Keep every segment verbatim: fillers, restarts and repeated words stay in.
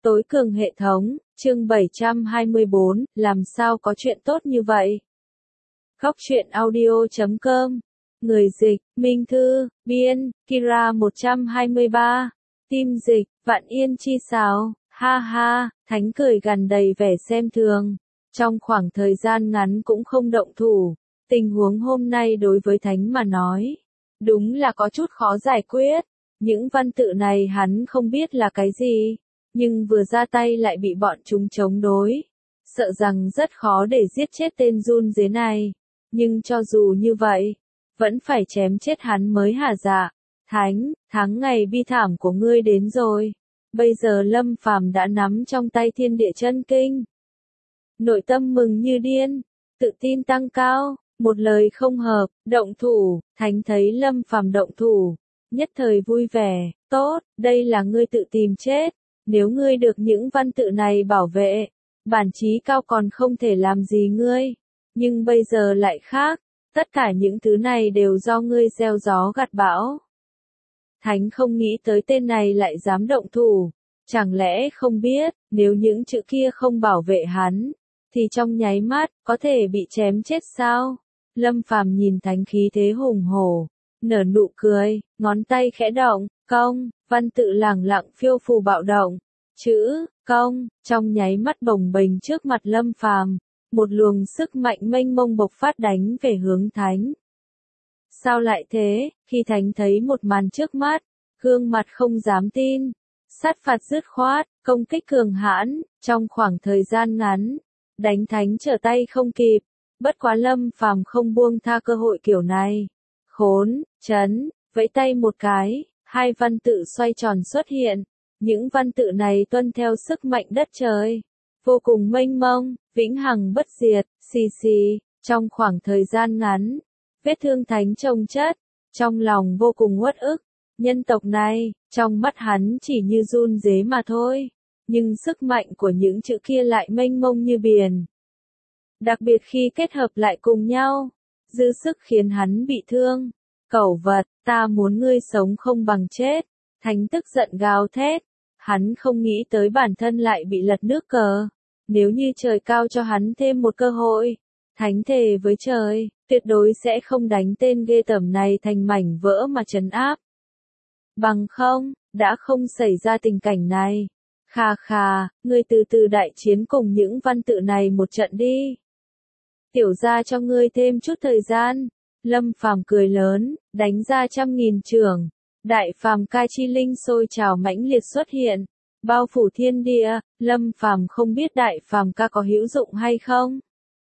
Tối cường hệ thống, chương bảy trăm hai mươi bốn, làm sao có chuyện tốt như vậy? Góc truyện audio chấm com, người dịch, Minh Thư, biên, Kira một trăm hai mươi ba, team dịch, Vạn Yên Chi Sáo, ha ha, Thánh cười gằn đầy vẻ xem thường. Trong khoảng thời gian ngắn cũng không động thủ, tình huống hôm nay đối với Thánh mà nói, đúng là có chút khó giải quyết. Những văn tự này hắn không biết là cái gì, nhưng vừa ra tay lại bị bọn chúng chống đối. Sợ rằng rất khó để giết chết tên run dế này. Nhưng cho dù như vậy, vẫn phải chém chết hắn mới hả dạ. Thánh, tháng ngày bi thảm của ngươi đến rồi. Bây giờ Lâm Phàm đã nắm trong tay thiên địa chân kinh. Nội tâm mừng như điên, tự tin tăng cao, một lời không hợp, động thủ. Thánh thấy Lâm Phàm động thủ, nhất thời vui vẻ, tốt, đây là ngươi tự tìm chết. Nếu ngươi được những văn tự này bảo vệ, bản chí cao còn không thể làm gì ngươi. Nhưng bây giờ lại khác, tất cả những thứ này đều do ngươi gieo gió gặt bão. Thánh không nghĩ tới tên này lại dám động thủ, chẳng lẽ không biết, nếu những chữ kia không bảo vệ hắn, thì trong nháy mắt, có thể bị chém chết sao? Lâm Phàm nhìn Thánh khí thế hùng hổ, nở nụ cười, ngón tay khẽ động, công, văn tự lẳng lặng phiêu phù bạo động. Chữ, công, trong nháy mắt bồng bềnh trước mặt Lâm Phàm, một luồng sức mạnh mênh mông bộc phát đánh về hướng Thánh. Sao lại thế? Khi Thánh thấy một màn trước mắt, gương mặt không dám tin, sát phạt dứt khoát, công kích cường hãn, trong khoảng thời gian ngắn, đánh Thánh trở tay không kịp. Bất quá Lâm Phàm không buông tha cơ hội kiểu này. Khốn, chấn, vẫy tay một cái, hai văn tự xoay tròn xuất hiện. Những văn tự này tuân theo sức mạnh đất trời, vô cùng mênh mông, vĩnh hằng bất diệt, xì xì. Trong khoảng thời gian ngắn, vết thương Thánh chồng chất, trong lòng vô cùng uất ức. Nhân tộc này, trong mắt hắn chỉ như run rế mà thôi, nhưng sức mạnh của những chữ kia lại mênh mông như biển. Đặc biệt khi kết hợp lại cùng nhau, dư sức khiến hắn bị thương. Cẩu vật, ta muốn ngươi sống không bằng chết. Thánh tức giận gào thét. Hắn không nghĩ tới bản thân lại bị lật nước cờ. Nếu như trời cao cho hắn thêm một cơ hội, Thánh thề với trời, tuyệt đối sẽ không đánh tên ghê tởm này thành mảnh vỡ mà trấn áp. Bằng không, đã không xảy ra tình cảnh này. Khà khà, ngươi từ từ đại chiến cùng những văn tự này một trận đi. Tiểu ra cho ngươi thêm chút thời gian. Lâm Phàm cười lớn, đánh ra trăm nghìn chưởng. Đại phàm ca chi linh sôi trào mãnh liệt xuất hiện, bao phủ thiên địa. Lâm Phàm không biết đại phàm ca có hữu dụng hay không,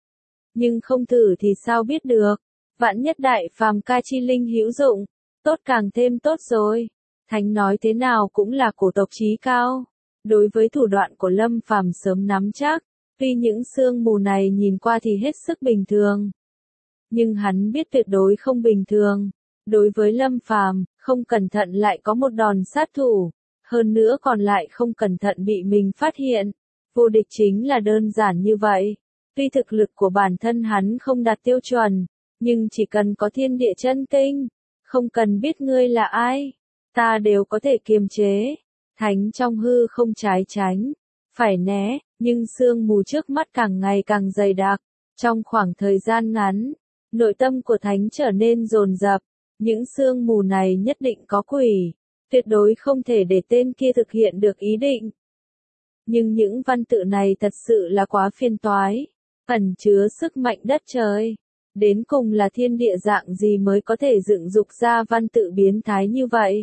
nhưng không thử thì sao biết được. Vạn nhất đại phàm ca chi linh hữu dụng, tốt càng thêm tốt rồi. Thánh nói thế nào cũng là cổ tộc chí cao, đối với thủ đoạn của Lâm Phàm sớm nắm chắc. Tuy những sương mù này nhìn qua thì hết sức bình thường, nhưng hắn biết tuyệt đối không bình thường. Đối với Lâm Phàm, không cẩn thận lại có một đòn sát thủ, hơn nữa còn lại không cẩn thận bị mình phát hiện. Vô địch chính là đơn giản như vậy. Tuy thực lực của bản thân hắn không đạt tiêu chuẩn, nhưng chỉ cần có thiên địa chân kinh, không cần biết ngươi là ai, ta đều có thể kiềm chế. Thánh trong hư không trái tránh, phải né, nhưng sương mù trước mắt càng ngày càng dày đặc. Trong khoảng thời gian ngắn, nội tâm của Thánh trở nên dồn dập. Những sương mù này nhất định có quỷ, tuyệt đối không thể để tên kia thực hiện được ý định. Nhưng những văn tự này thật sự là quá phiền toái, ẩn chứa sức mạnh đất trời. Đến cùng là thiên địa dạng gì mới có thể dựng dục ra văn tự biến thái như vậy?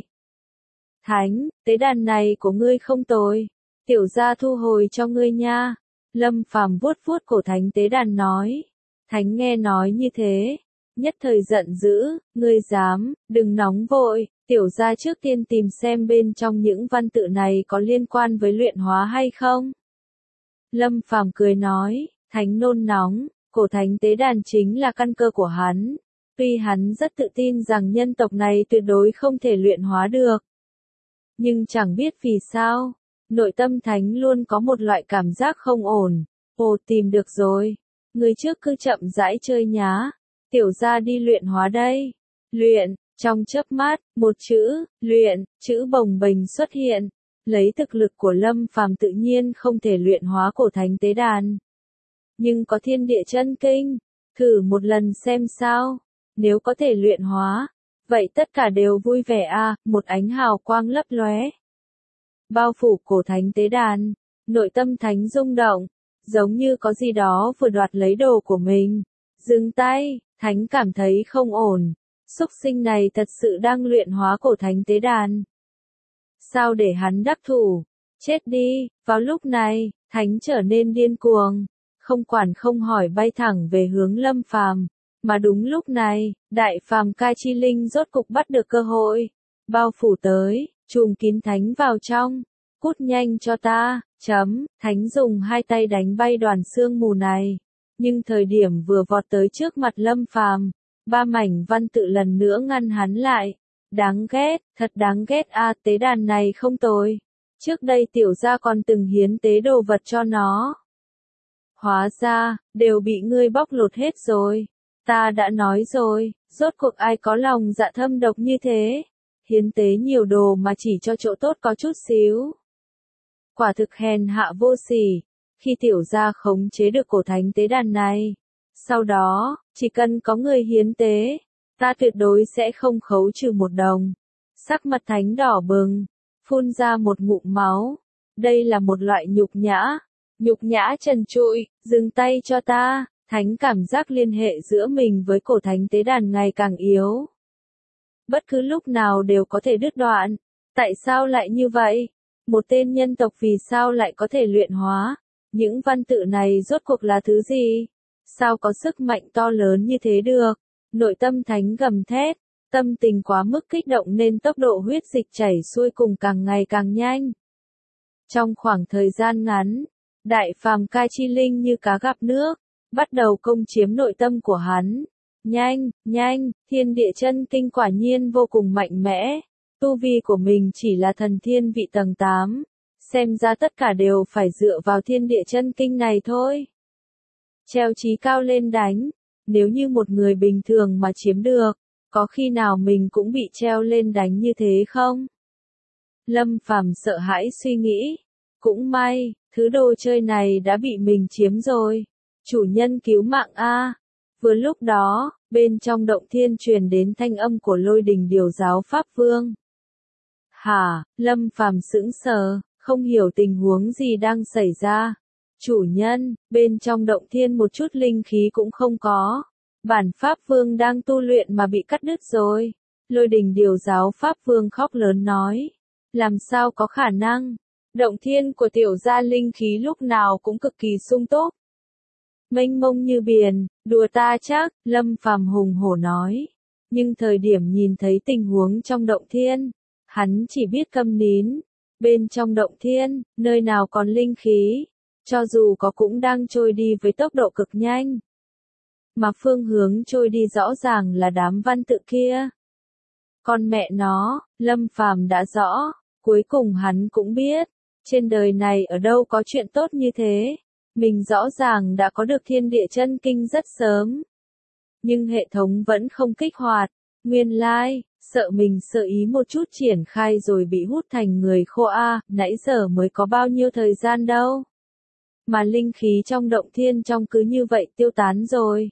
Thánh, tế đàn này của ngươi không tồi, tiểu gia thu hồi cho ngươi nha. Lâm Phàm vuốt vuốt cổ Thánh tế đàn nói. Thánh nghe nói như thế, nhất thời giận dữ, ngươi dám, đừng nóng vội, tiểu gia trước tiên tìm xem bên trong những văn tự này có liên quan với luyện hóa hay không. Lâm Phàm cười nói. Thánh nôn nóng, cổ Thánh tế đàn chính là căn cơ của hắn. Tuy hắn rất tự tin rằng nhân tộc này tuyệt đối không thể luyện hóa được, nhưng chẳng biết vì sao, nội tâm Thánh luôn có một loại cảm giác không ổn. Ồ, tìm được rồi, người trước cứ chậm rãi chơi nhá, tiểu gia đi luyện hóa đây. Luyện, trong chớp mắt, một chữ, luyện, chữ bồng bềnh xuất hiện. Lấy thực lực của Lâm Phàm tự nhiên không thể luyện hóa cổ thánh tế đàn. Nhưng có thiên địa chân kinh, thử một lần xem sao. Nếu có thể luyện hóa, vậy tất cả đều vui vẻ à, một ánh hào quang lấp lóe. Bao phủ cổ thánh tế đàn, nội tâm thánh rung động, giống như có gì đó vừa đoạt lấy đồ của mình. Dừng tay, thánh cảm thấy không ổn, súc sinh này thật sự đang luyện hóa cổ thánh tế đàn. Sao để hắn đắc thủ, chết đi, vào lúc này, thánh trở nên điên cuồng, không quản không hỏi bay thẳng về hướng Lâm Phàm. Mà đúng lúc này, đại phàm cai chi linh rốt cục bắt được cơ hội, bao phủ tới, trùm kín thánh vào trong, cút nhanh cho ta, chấm, thánh dùng hai tay đánh bay đoàn sương mù này, nhưng thời điểm vừa vọt tới trước mặt Lâm Phàm, ba mảnh văn tự lần nữa ngăn hắn lại, đáng ghét, thật đáng ghét a, tế đàn này không tồi, trước đây tiểu gia còn từng hiến tế đồ vật cho nó. Hóa ra, đều bị ngươi bóc lột hết rồi. Ta đã nói rồi, rốt cuộc ai có lòng dạ thâm độc như thế, hiến tế nhiều đồ mà chỉ cho chỗ tốt có chút xíu. Quả thực hèn hạ vô sỉ, khi tiểu gia khống chế được cổ thánh tế đàn này, sau đó, chỉ cần có người hiến tế, ta tuyệt đối sẽ không khấu trừ một đồng. Sắc mặt thánh đỏ bừng, phun ra một ngụm máu, đây là một loại nhục nhã, nhục nhã trần trụi, dừng tay cho ta. Thánh cảm giác liên hệ giữa mình với cổ thánh tế đàn ngày càng yếu. Bất cứ lúc nào đều có thể đứt đoạn. Tại sao lại như vậy? Một tên nhân tộc vì sao lại có thể luyện hóa? Những văn tự này rốt cuộc là thứ gì? Sao có sức mạnh to lớn như thế được? Nội tâm thánh gầm thét, tâm tình quá mức kích động nên tốc độ huyết dịch chảy xuôi cùng càng ngày càng nhanh. Trong khoảng thời gian ngắn, đại phàm cai chi linh như cá gặp nước, bắt đầu công chiếm nội tâm của hắn. Nhanh, nhanh, thiên địa chân kinh quả nhiên vô cùng mạnh mẽ. Tu vi của mình chỉ là thần thiên vị tầng tám. Xem ra tất cả đều phải dựa vào thiên địa chân kinh này thôi. Treo chí cao lên đánh. Nếu như một người bình thường mà chiếm được, có khi nào mình cũng bị treo lên đánh như thế không? Lâm Phàm sợ hãi suy nghĩ. Cũng may, thứ đồ chơi này đã bị mình chiếm rồi. Chủ nhân cứu mạng a. Vừa lúc đó, bên trong động thiên truyền đến thanh âm của Lôi Đình Điều Giáo Pháp Vương. Hả, Lâm Phàm sững sờ, không hiểu tình huống gì đang xảy ra. Chủ nhân, bên trong động thiên một chút linh khí cũng không có. Bản Pháp Vương đang tu luyện mà bị cắt đứt rồi. Lôi Đình Điều Giáo Pháp Vương khóc lớn nói. Làm sao có khả năng? Động thiên của tiểu gia linh khí lúc nào cũng cực kỳ sung túc. Mênh mông như biển, đùa ta chắc, Lâm Phàm hùng hổ nói. Nhưng thời điểm nhìn thấy tình huống trong động thiên, hắn chỉ biết câm nín. Bên trong động thiên, nơi nào còn linh khí, cho dù có cũng đang trôi đi với tốc độ cực nhanh. Mà phương hướng trôi đi rõ ràng là đám văn tự kia. Con mẹ nó, Lâm Phàm đã rõ, cuối cùng hắn cũng biết, trên đời này ở đâu có chuyện tốt như thế. Mình rõ ràng đã có được thiên địa chân kinh rất sớm. Nhưng hệ thống vẫn không kích hoạt. Nguyên lai, sợ mình sơ ý một chút triển khai rồi bị hút thành người khô a, nãy giờ mới có bao nhiêu thời gian đâu. Mà linh khí trong động thiên trong cứ như vậy tiêu tán rồi.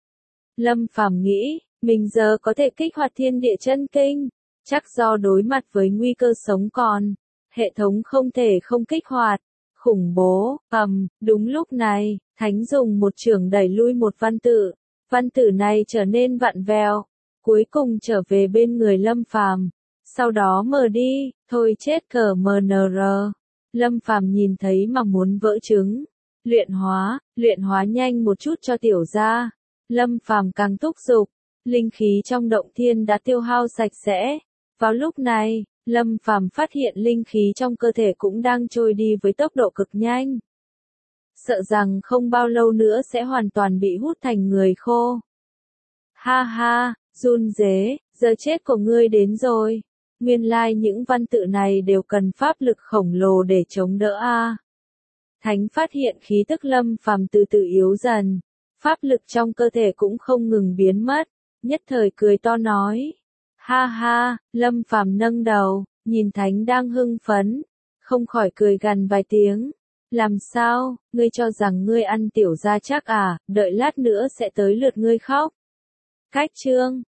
Lâm Phàm nghĩ, mình giờ có thể kích hoạt thiên địa chân kinh, chắc do đối mặt với nguy cơ sống còn. Hệ thống không thể không kích hoạt. Khủng bố, ầm, đúng lúc này, Thánh dùng một chưởng đẩy lui một văn tự. Văn tử này trở nên vặn vẹo, cuối cùng trở về bên người Lâm Phàm. Sau đó mờ đi, thôi chết cờ mờ nờ rờ. Lâm Phàm nhìn thấy mà muốn vỡ trứng. Luyện hóa, luyện hóa nhanh một chút cho tiểu gia. Lâm Phàm càng thúc giục, linh khí trong động thiên đã tiêu hao sạch sẽ. Vào lúc này, Lâm Phàm phát hiện linh khí trong cơ thể cũng đang trôi đi với tốc độ cực nhanh. Sợ rằng không bao lâu nữa sẽ hoàn toàn bị hút thành người khô. Ha ha, run rế, giờ chết của ngươi đến rồi. Nguyên lai những văn tự này đều cần pháp lực khổng lồ để chống đỡ a. Thánh phát hiện khí tức Lâm Phàm từ từ yếu dần, pháp lực trong cơ thể cũng không ngừng biến mất, nhất thời cười to nói. Ha ha, Lâm Phàm nâng đầu, nhìn Thánh đang hưng phấn, không khỏi cười gằn vài tiếng. Làm sao, ngươi cho rằng ngươi ăn tiểu gia chắc à, đợi lát nữa sẽ tới lượt ngươi khóc. Cách chương